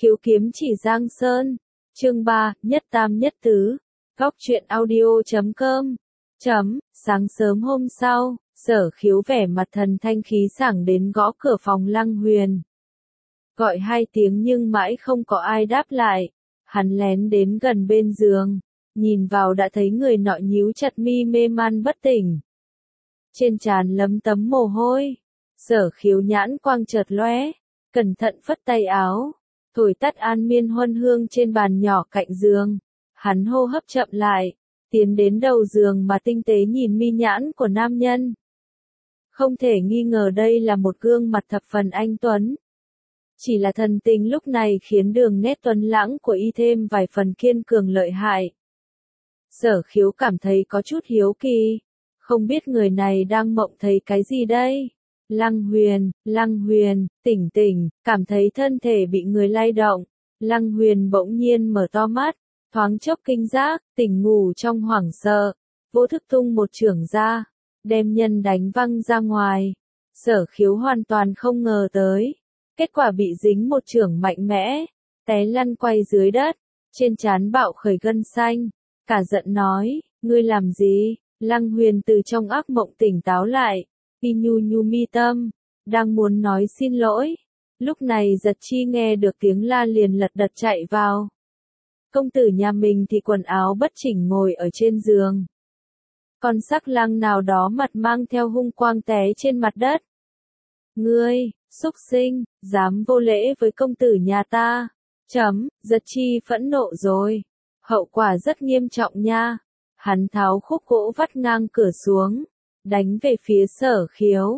Khiếu kiếm chỉ Giang Sơn. Chương 3, nhất tam nhất tứ. Góc truyện audio.com. Sáng sớm hôm sau, Sở Khiếu vẻ mặt thần thanh khí sảng đến gõ cửa phòng Lăng Huyền. Gọi 2 tiếng nhưng mãi không có ai đáp lại. Hắn lén đến gần bên giường, nhìn vào đã thấy người nọ nhíu chặt mi mê man bất tỉnh. Trên trán lấm tấm mồ hôi. Sở Khiếu nhãn quang chợt lóe, cẩn thận phất tay áo, thổi tắt an miên huân hương trên bàn nhỏ cạnh giường. Hắn hô hấp chậm lại, tiến đến đầu giường mà tinh tế nhìn mi nhãn của nam nhân. Không thể nghi ngờ đây là một gương mặt thập phần anh tuấn. Chỉ là thần tình lúc này khiến đường nét tuấn lãng của y thêm vài phần kiên cường lợi hại. Sở Khiếu cảm thấy có chút hiếu kỳ, không biết người này đang mộng thấy cái gì đây? Lăng Huyền, tỉnh, cảm thấy thân thể bị người lay động. Lăng Huyền bỗng nhiên mở to mắt, thoáng chốc kinh giác, tỉnh ngủ trong hoảng sợ, vô thức tung một chưởng ra, đem nhân đánh văng ra ngoài. Sở Khiếu hoàn toàn không ngờ tới, kết quả bị dính một chưởng mạnh mẽ, té lăn quay dưới đất, trên trán bạo khởi gân xanh, cả giận nói, ngươi làm gì? Lăng Huyền từ trong ác mộng tỉnh táo lại, y nhu mi tâm, đang muốn nói xin lỗi. Lúc này Giật Chi nghe được tiếng la liền lật đật chạy vào. Công tử nhà mình thì quần áo bất chỉnh ngồi ở trên giường. Con sắc lang nào đó mặt mang theo hung quang té trên mặt đất. Ngươi, xúc sinh, dám vô lễ với công tử nhà ta. Giật Chi phẫn nộ rồi. Hậu quả rất nghiêm trọng nha. Hắn tháo khúc gỗ vắt ngang cửa xuống, đánh về phía Sở Khiếu.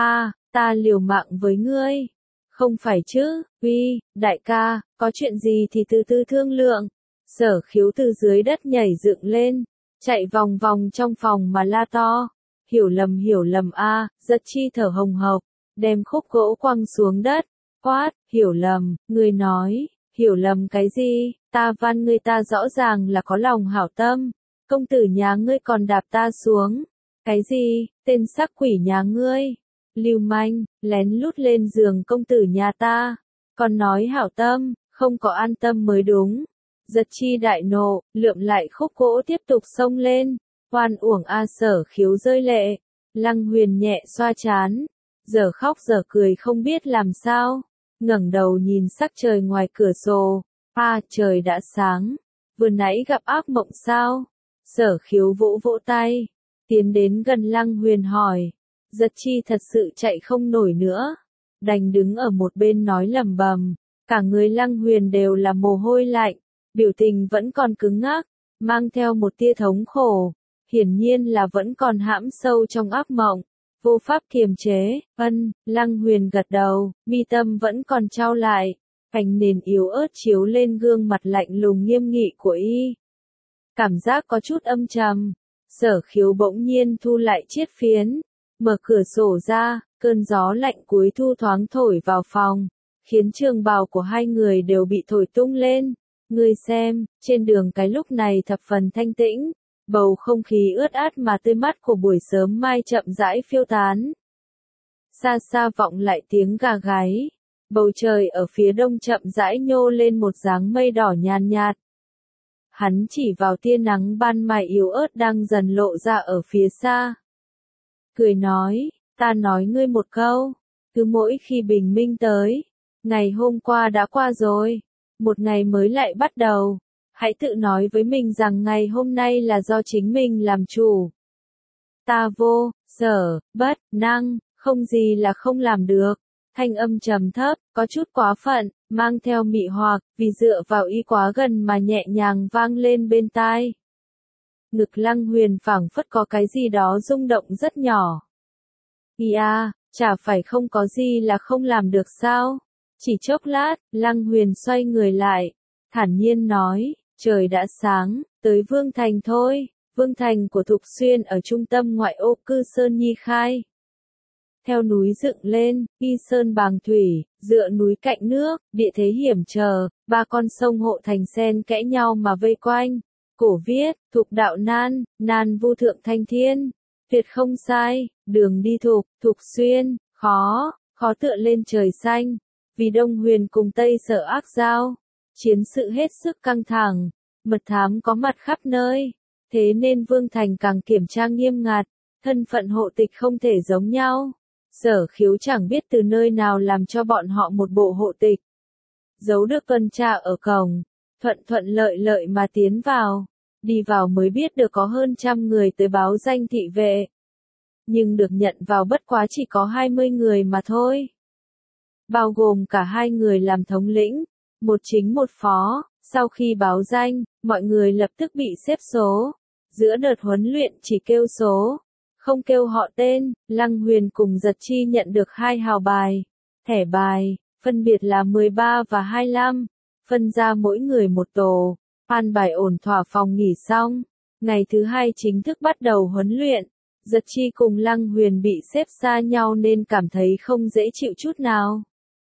Ta liều mạng với ngươi. Không phải chứ, uy, đại ca, có chuyện gì thì từ từ thương lượng. Sở Khiếu từ dưới đất nhảy dựng lên, chạy vòng vòng trong phòng mà la to. Hiểu lầm Giật Chi thở hồng hộc, đem khúc gỗ quăng xuống đất, quát, hiểu lầm, ngươi nói, hiểu lầm cái gì, ta van ngươi, ta rõ ràng là có lòng hảo tâm, công tử nhà ngươi còn đạp ta xuống, cái gì, tên sắc quỷ nhà ngươi, lưu manh, lén lút lên giường công tử nhà ta, còn nói hảo tâm, không có an tâm mới đúng. Giật Chi đại nộ, lượm lại khúc gỗ tiếp tục xông lên, oan uổng Sở Khiếu rơi lệ. Lăng Huyền nhẹ xoa trán, giờ khóc giờ cười không biết làm sao, ngẩng đầu nhìn sắc trời ngoài cửa sổ, trời đã sáng, vừa nãy gặp ác mộng sao? Sở Khiếu vỗ vỗ tay, tiến đến gần Lăng Huyền hỏi. Giật Chi thật sự chạy không nổi nữa, đành đứng ở một bên nói lẩm bẩm, cả người Lăng Huyền đều là mồ hôi lạnh, biểu tình vẫn còn cứng ngắc, mang theo một tia thống khổ, hiển nhiên là vẫn còn hãm sâu trong ác mộng, vô pháp kiềm chế. Lăng Huyền gật đầu, mi tâm vẫn còn chau lại, ánh nến yếu ớt chiếu lên gương mặt lạnh lùng nghiêm nghị của y. Cảm giác có chút âm trầm. Sở Khiếu bỗng nhiên thu lại chiếc phiến, mở cửa sổ ra, cơn gió lạnh cuối thu thoáng thổi vào phòng, khiến trường bào của hai người đều bị thổi tung lên. Ngươi xem, trên đường cái lúc này thập phần thanh tĩnh, bầu không khí ướt át mà tươi mát của buổi sớm mai chậm rãi phiêu tán. Xa xa vọng lại tiếng gà gáy, bầu trời ở phía đông chậm rãi nhô lên một dáng mây đỏ nhàn nhạt. Hắn chỉ vào tia nắng ban mai yếu ớt đang dần lộ ra ở phía xa. Cười nói, ta nói ngươi một câu, cứ mỗi khi bình minh tới, ngày hôm qua đã qua rồi, một ngày mới lại bắt đầu, hãy tự nói với mình rằng ngày hôm nay là do chính mình làm chủ. Ta vô, sở, bất, năng, không gì là không làm được. Thanh âm trầm thấp, có chút quá phận, mang theo mị hoặc, vì dựa vào y quá gần mà nhẹ nhàng vang lên bên tai. Ngực Lăng Huyền phảng phất có cái gì đó rung động rất nhỏ. Chả phải không có gì là không làm được sao? Chỉ chốc lát, Lăng Huyền xoay người lại, thản nhiên nói, trời đã sáng, tới Vương Thành thôi. Vương Thành của Thục Xuyên ở trung tâm ngoại ô cư Sơn Nhi Khai. Theo núi dựng lên, y sơn bàng thủy, dựa núi cạnh nước, địa thế hiểm trở, 3 con sông hộ thành xen kẽ nhau mà vây quanh. Cổ viết, Thục đạo nan, nan vu thượng thanh thiên. Tuyệt không sai, đường đi Thục Xuyên, khó tựa lên trời xanh. Vì Đông Huyền cùng Tây Sở ác giao, chiến sự hết sức căng thẳng, mật thám có mặt khắp nơi, thế nên Vương Thành càng kiểm tra nghiêm ngặt, thân phận hộ tịch không thể giống nhau. Sở Khiếu chẳng biết từ nơi nào làm cho bọn họ một bộ hộ tịch. Giấu được tuần tra ở cổng, thuận thuận lợi lợi mà tiến vào. Đi vào mới biết được có hơn 100 người tới báo danh thị vệ. Nhưng được nhận vào bất quá chỉ có 20 người mà thôi. Bao gồm cả 2 người làm thống lĩnh, một chính một phó. Sau khi báo danh, mọi người lập tức bị xếp số. Giữa đợt huấn luyện chỉ kêu số, không kêu họ tên. Lăng Huyền cùng Giật Chi nhận được 2 hào bài, thẻ bài, phân biệt là 13 và 25, phân ra mỗi người một tổ. An bài ổn thỏa phòng nghỉ xong, ngày thứ 2 chính thức bắt đầu huấn luyện. Giật Chi cùng Lăng Huyền bị xếp xa nhau nên cảm thấy không dễ chịu chút nào.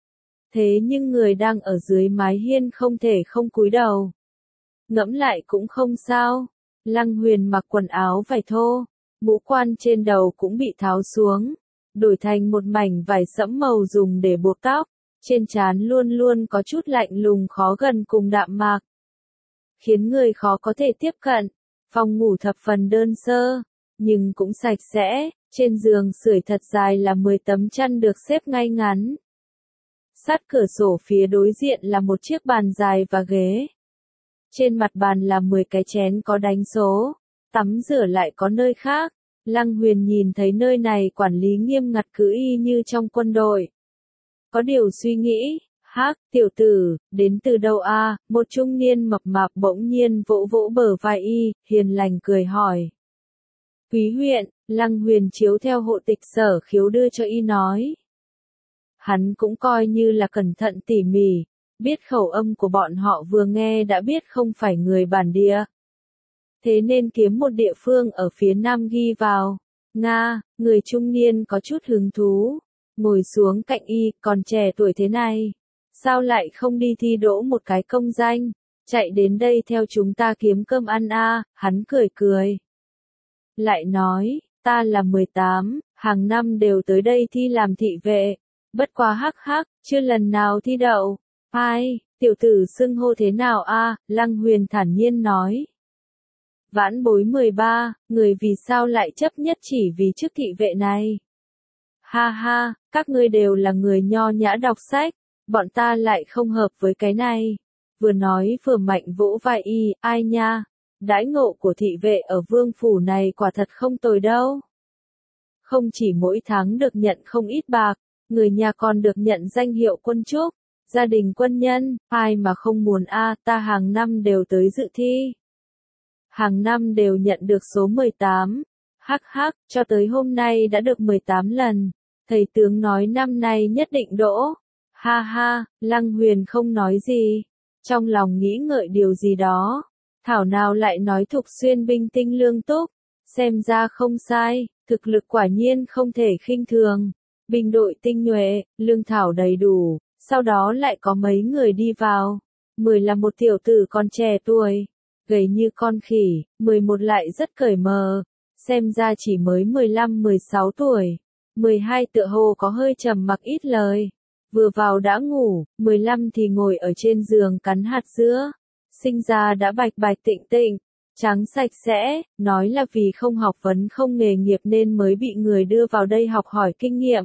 Thế nhưng người đang ở dưới mái hiên không thể không cúi đầu. Ngẫm lại cũng không sao. Lăng Huyền mặc quần áo vải thô, mũ quan trên đầu cũng bị tháo xuống, đổi thành một mảnh vải sẫm màu dùng để buộc tóc. Trên trán luôn luôn có chút lạnh lùng khó gần cùng đạm mạc, khiến người khó có thể tiếp cận. Phòng ngủ thập phần đơn sơ, nhưng cũng sạch sẽ. Trên giường sưởi thật dài là 10 tấm chăn được xếp ngay ngắn. Sát cửa sổ phía đối diện là một chiếc bàn dài và ghế. Trên mặt bàn là 10 cái chén có đánh số. Tắm rửa lại có nơi khác. Lăng Huyền nhìn thấy nơi này quản lý nghiêm ngặt cứ y như trong quân đội. Có điều suy nghĩ, hắc, tiểu tử, đến từ đâu a? Một trung niên mập mạp bỗng nhiên vỗ vỗ bờ vai y, hiền lành cười hỏi. Quý huyện, Lăng Huyền chiếu theo hộ tịch Sở Khiếu đưa cho y nói. Hắn cũng coi như là cẩn thận tỉ mỉ, biết khẩu âm của bọn họ vừa nghe đã biết không phải người bản địa. Thế nên kiếm một địa phương ở phía nam ghi vào. Nga, người trung niên có chút hứng thú, ngồi xuống cạnh y, còn trẻ tuổi thế này. Sao lại không đi thi đỗ một cái công danh, chạy đến đây theo chúng ta kiếm cơm ăn a? Hắn cười cười. Lại nói, ta là 18, hàng năm đều tới đây thi làm thị vệ. Bất quá hắc hắc, chưa lần nào thi đậu. Ai, tiểu tử xưng hô thế nào a? Lăng Huyền thản nhiên nói. Vãn bối 13, người vì sao lại chấp nhất chỉ vì chức thị vệ này? Ha ha, các ngươi đều là người nho nhã đọc sách, bọn ta lại không hợp với cái này. Vừa nói vừa mạnh vỗ vai y, ai nha, đãi ngộ của thị vệ ở vương phủ này quả thật không tồi đâu. Không chỉ mỗi tháng được nhận không ít bạc, người nhà còn được nhận danh hiệu quân trúc, gia đình quân nhân, ai mà không muốn a? Ta hàng năm đều tới dự thi. Hàng năm đều nhận được số 18. Hắc hắc, cho tới hôm nay đã được 18 lần. Thầy tướng nói năm nay nhất định đỗ. Ha ha, Lăng Huyền không nói gì. Trong lòng nghĩ ngợi điều gì đó. Thảo nào lại nói Thục Xuyên binh tinh lương túc. Xem ra không sai, thực lực quả nhiên không thể khinh thường. Binh đội tinh nhuệ, lương thảo đầy đủ. Sau đó lại có mấy người đi vào. 10 là một tiểu tử còn trẻ tuổi, gầy như con khỉ. 11 lại rất cởi mờ, xem ra chỉ mới 15-16 tuổi. 12 tựa hồ có hơi trầm mặc ít lời, vừa vào đã ngủ. 15 thì ngồi ở trên giường cắn hạt dưa, sinh ra đã bạch bạch tịnh tịnh, trắng sạch sẽ, nói là vì không học vấn không nghề nghiệp nên mới bị người đưa vào đây học hỏi kinh nghiệm.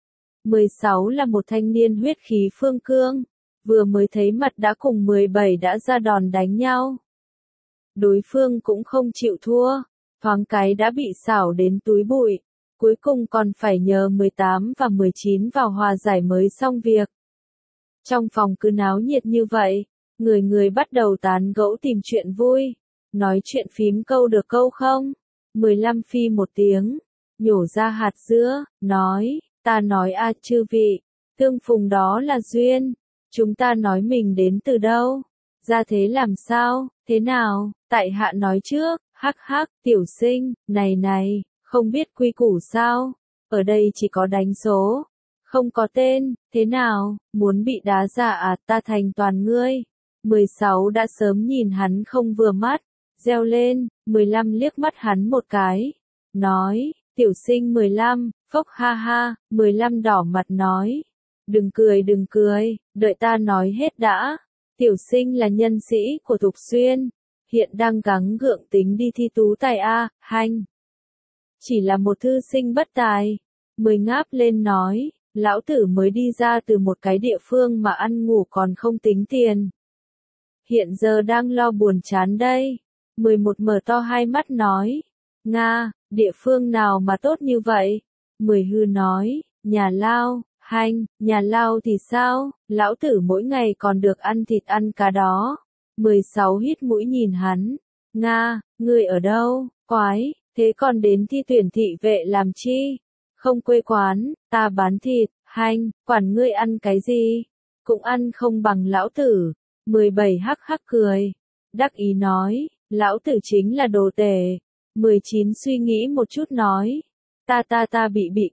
16 là một thanh niên huyết khí phương cương, vừa mới thấy mặt đã cùng 17 đã ra đòn đánh nhau. Đối phương cũng không chịu thua, thoáng cái đã bị xảo đến túi bụi, cuối cùng còn phải nhờ 18 và 19 vào hòa giải mới xong việc. Trong phòng cứ náo nhiệt như vậy, người người bắt đầu tán gẫu tìm chuyện vui, nói chuyện phím câu được câu không. 15 phi một tiếng, nhổ ra hạt dưa, nói, ta nói a chư vị, tương phùng đó là duyên, chúng ta nói mình đến từ đâu, ra thế làm sao, thế nào, tại hạ nói trước, hắc hắc, tiểu sinh, này, không biết quy củ sao, ở đây chỉ có đánh số, không có tên, thế nào, muốn bị đá ra à, ta thành toàn ngươi. 16 đã sớm nhìn hắn không vừa mắt, reo lên. 15 liếc mắt hắn một cái, nói, tiểu sinh 15, phốc ha ha. 15 đỏ mặt nói, đừng cười, đợi ta nói hết đã. Tiểu sinh là nhân sĩ của Thục Xuyên, hiện đang gắng gượng tính đi thi tú tài A, Hanh. Chỉ là một thư sinh bất tài. Mười ngáp lên nói, lão tử mới đi ra từ một cái địa phương mà ăn ngủ còn không tính tiền. Hiện giờ đang lo buồn chán đây. 11 mở to hai mắt nói, Nga, địa phương nào mà tốt như vậy? 10 hư nói, nhà lao. Hanh, nhà lao thì sao, lão tử mỗi ngày còn được ăn thịt ăn cá đó. 16 hít mũi nhìn hắn, Nga, ngươi ở đâu, quái, thế còn đến thi tuyển thị vệ làm chi? Không quê quán, ta bán thịt, Hanh, quản ngươi ăn cái gì? Cũng ăn không bằng lão tử. 17 hắc hắc cười, đắc ý nói, lão tử chính là đồ tể. 19 suy nghĩ một chút nói, ta bị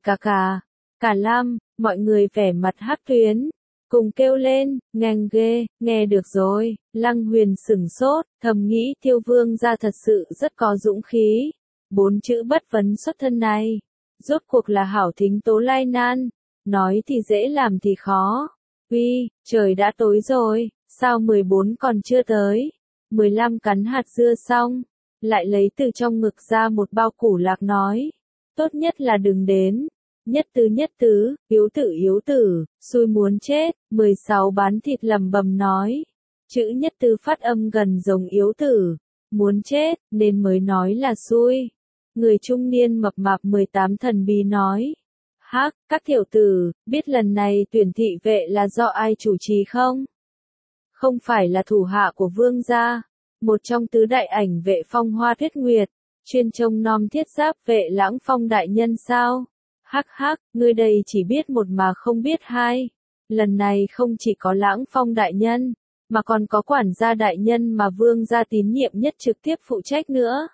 cả Lam, mọi người vẻ mặt hắc tuyến, cùng kêu lên, ngành ghê, nghe được rồi. Lăng Huyền sửng sốt, thầm nghĩ Thiêu Vương gia thật sự rất có dũng khí. 4 chữ bất vấn xuất thân này, rốt cuộc là hảo thính tố lai nan, nói thì dễ làm thì khó. Uy, trời đã tối rồi, sao 14 còn chưa tới? 15 cắn hạt dưa xong, lại lấy từ trong ngực ra một bao củ lạc nói, tốt nhất là đừng đến. Nhất tứ, yếu tử, xui muốn chết. 16 bán thịt lầm bầm nói, chữ nhất tứ phát âm gần giống yếu tử, muốn chết, nên mới nói là xui. Người trung niên mập mạp 18 thần bí nói, hắc, các tiểu tử, biết lần này tuyển thị vệ là do ai chủ trì không? Không phải là thủ hạ của vương gia, một trong tứ đại ảnh vệ Phong Hoa Tuyết Nguyệt, chuyên trông nom thiết giáp vệ Lãng Phong đại nhân sao? Hắc hắc, ngươi đây chỉ biết một mà không biết hai. Lần này không chỉ có Lãng Phong đại nhân, mà còn có quản gia đại nhân mà vương gia tín nhiệm nhất trực tiếp phụ trách nữa.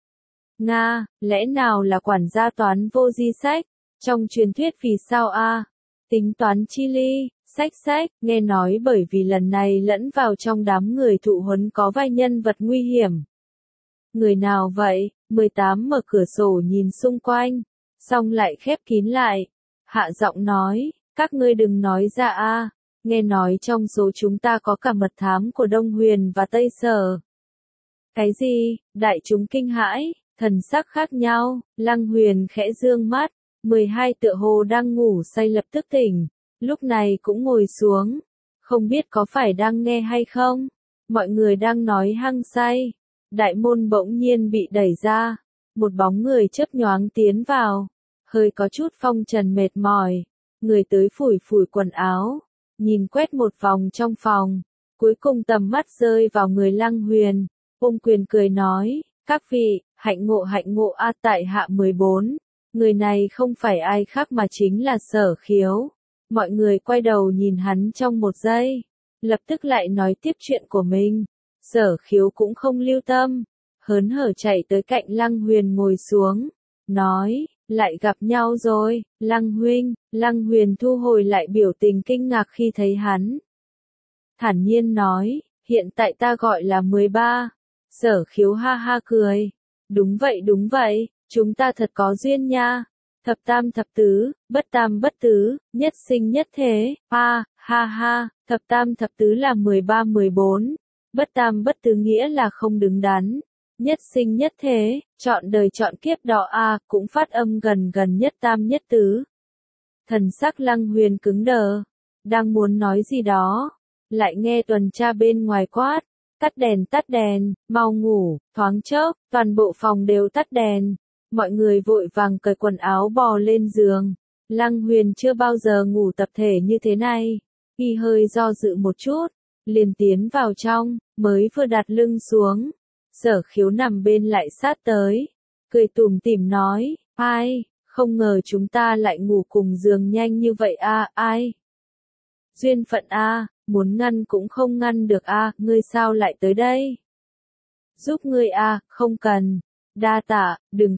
Nga, lẽ nào là quản gia toán vô di sách? Trong truyền thuyết vì sao a? Tính toán chi ly, sách, nghe nói bởi vì lần này lẫn vào trong đám người thụ huấn có vài nhân vật nguy hiểm. Người nào vậy? 18 mở cửa sổ nhìn xung quanh, xong lại khép kín lại. Hạ giọng nói, các ngươi đừng nói ra a, nghe nói trong số chúng ta có cả mật thám của Đông Huyền và Tây Sở. Cái gì? Đại chúng kinh hãi, thần sắc khác nhau. Lăng Huyền khẽ dương mắt, 12 tựa hồ đang ngủ say lập tức tỉnh, lúc này cũng ngồi xuống, không biết có phải đang nghe hay không. Mọi người đang nói hăng say, đại môn bỗng nhiên bị đẩy ra, một bóng người chớp nhoáng tiến vào, hơi có chút phong trần mệt mỏi, người tới phủi phủi quần áo, nhìn quét một vòng trong phòng, cuối cùng tầm mắt rơi vào người Lăng Huyền, ôm quyền cười nói, các vị, hạnh ngộ a, tại hạ 14, người này không phải ai khác mà chính là Sở Khiếu. Mọi người quay đầu nhìn hắn trong một giây, lập tức lại nói tiếp chuyện của mình. Sở Khiếu cũng không lưu tâm, hớn hở chạy tới cạnh Lăng Huyền ngồi xuống, nói, lại gặp nhau rồi, Lăng huynh. Lăng Huyền thu hồi lại biểu tình kinh ngạc khi thấy hắn. Thản nhiên nói, hiện tại ta gọi là 13. Sở Khiếu ha ha cười, đúng vậy, chúng ta thật có duyên nha. Thập tam thập tứ, bất tam bất tứ, nhất sinh nhất thế, ha ha, thập tam thập tứ là 13 14, bất tam bất tứ nghĩa là không đứng đắn, nhất sinh nhất thế, chọn đời chọn kiếp đó a, cũng phát âm gần nhất tam nhất tứ. Thần sắc Lăng Huyền cứng đờ, đang muốn nói gì đó, lại nghe tuần tra bên ngoài quát, tắt đèn, mau ngủ. Thoáng chốc, toàn bộ phòng đều tắt đèn. Mọi người vội vàng cởi quần áo bò lên giường. Lăng Huyền chưa bao giờ ngủ tập thể như thế này. Y hơi do dự một chút, liền tiến vào trong, mới vừa đặt lưng xuống. Sở Khiếu nằm bên lại sát tới, cười tủm tỉm nói, ai, không ngờ chúng ta lại ngủ cùng giường nhanh như vậy a, ai? Duyên phận a, muốn ngăn cũng không ngăn được a, ngươi sao lại tới đây? Giúp ngươi a, không cần. Đa tạ, đừng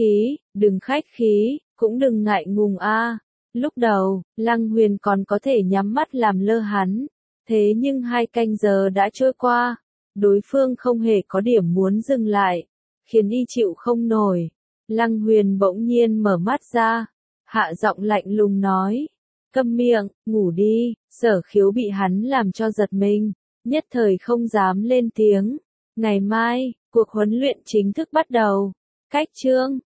khách khí, cũng đừng ngại ngùng a. Lúc đầu, Lăng Huyền còn có thể nhắm mắt làm lơ hắn, thế nhưng 2 canh giờ đã trôi qua, đối phương không hề có điểm muốn dừng lại, khiến y chịu không nổi. Lăng Huyền bỗng nhiên mở mắt ra, hạ giọng lạnh lùng nói, Câm miệng, ngủ đi, Sở Khiếu bị hắn làm cho giật mình, nhất thời không dám lên tiếng. Ngày mai, cuộc huấn luyện chính thức bắt đầu. Cách chương